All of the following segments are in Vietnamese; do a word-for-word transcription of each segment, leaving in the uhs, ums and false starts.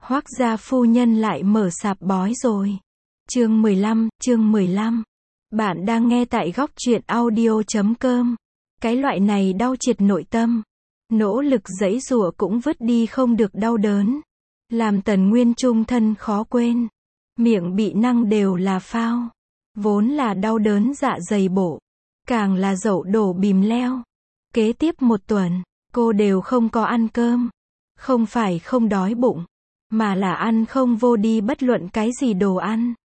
Hoác gia phu nhân lại mở sạp bói rồi. Chương mười lăm, chương mười lăm. Bạn đang nghe tại góc truyện audio chấm com. Cái loại này đau triệt nội tâm. Nỗ lực giãy giụa cũng vứt đi không được đau đớn. Làm Tần Nguyên chung thân khó quên. Miệng bị năng đều là phao. Vốn là đau đớn dạ dày bổ. Càng là dậu đổ bìm leo. Kế tiếp một tuần, cô đều không có ăn cơm. Không phải không đói bụng, mà là ăn không vô đi bất luận cái gì đồ ăn.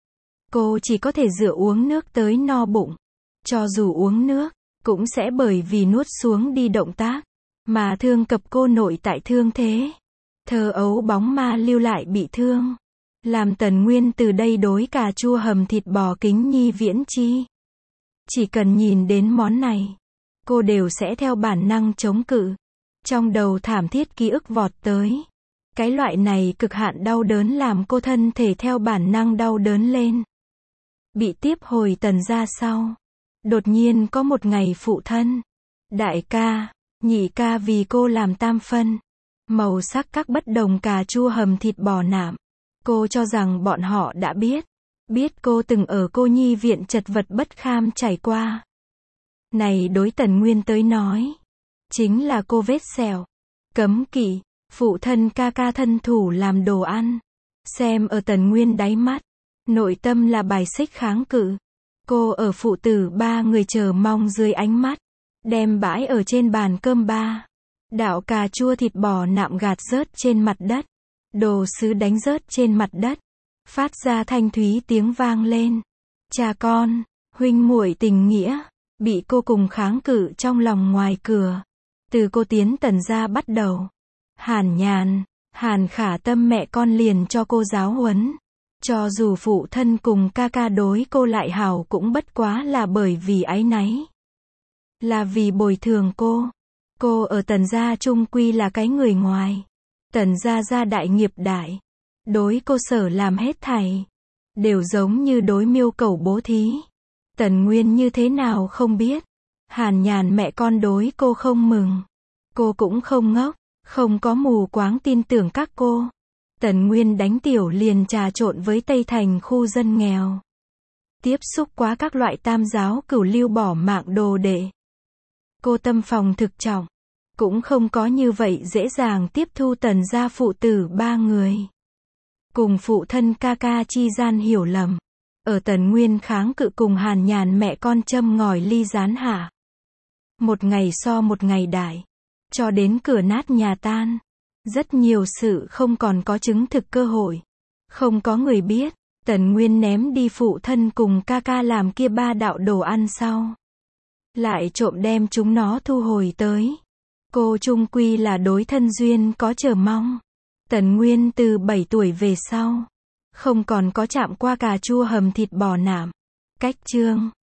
Cô chỉ có thể dựa uống nước tới no bụng. Cho dù uống nước, cũng sẽ bởi vì nuốt xuống đi động tác, mà thương cập cô nội tại thương thế. Thơ ấu bóng ma lưu lại bị thương. Làm Tần Nguyên từ đây đối cà chua hầm thịt bò kính nhi viễn chi. Chỉ cần nhìn đến món này, cô đều sẽ theo bản năng chống cự. Trong đầu thảm thiết ký ức vọt tới. Cái loại này cực hạn đau đớn làm cô thân thể theo bản năng đau đớn lên. Bị tiếp hồi Tần gia sau. Đột nhiên có một ngày phụ thân, đại ca, nhị ca vì cô làm tam phân. Màu sắc các bất đồng cà chua hầm thịt bò nạm. Cô cho rằng bọn họ đã biết. Biết cô từng ở cô nhi viện chật vật bất kham trải qua. Này đối Tần Nguyên tới nói, chính là cô vết sẹo. Cấm kỵ, phụ thân ca ca thân thủ làm đồ ăn. Xem ở Tần Nguyên đáy mắt. Nội tâm là bài xích kháng cự. Cô ở phụ tử ba người chờ mong dưới ánh mắt. Đem bãi ở trên bàn cơm ba. Đạo cà chua thịt bò nạm gạt rớt trên mặt đất. Đồ sứ đánh rớt trên mặt đất. Phát ra thanh thúy tiếng vang lên. Cha con, huynh muội tình nghĩa. Bị cô cùng kháng cự trong lòng ngoài cửa. Từ cô tiến Tần gia bắt đầu. Hàn Nhàn, Hàn Khả Tâm mẹ con liền cho cô giáo huấn. Cho dù phụ thân cùng ca ca đối cô lại hảo cũng bất quá là bởi vì áy náy. Là vì bồi thường cô. Cô ở Tần gia chung quy là cái người ngoài. Tần gia gia đại nghiệp đại. Đối cô sở làm hết thảy. Đều giống như đối miêu cầu bố thí. Tần Nguyên như thế nào không biết. Hàn Nhàn mẹ con đối cô không mừng. Cô cũng không ngốc. Không có mù quáng tin tưởng các cô. Tần Nguyên đánh tiểu liền trà trộn với Tây Thành khu dân nghèo. Tiếp xúc quá các loại tam giáo cửu lưu bỏ mạng đồ đệ. Cô tâm phòng thực trọng. Cũng không có như vậy dễ dàng tiếp thu Tần gia phụ tử ba người. Cùng phụ thân ca ca chi gian hiểu lầm. Ở Tần Nguyên kháng cự cùng Hàn Nhàn mẹ con châm ngòi ly gián hạ. Một ngày so một ngày đại. Cho đến cửa nát nhà tan. Rất nhiều sự không còn có chứng thực cơ hội. Không có người biết. Tần Nguyên ném đi phụ thân cùng ca ca làm kia ba đạo đồ ăn sau. Lại trộm đem chúng nó thu hồi tới. Cô chung quy là đối thân duyên có chờ mong. Tần Nguyên từ bảy tuổi về sau. Không còn có chạm qua cà chua hầm thịt bò nạm. Cách chương.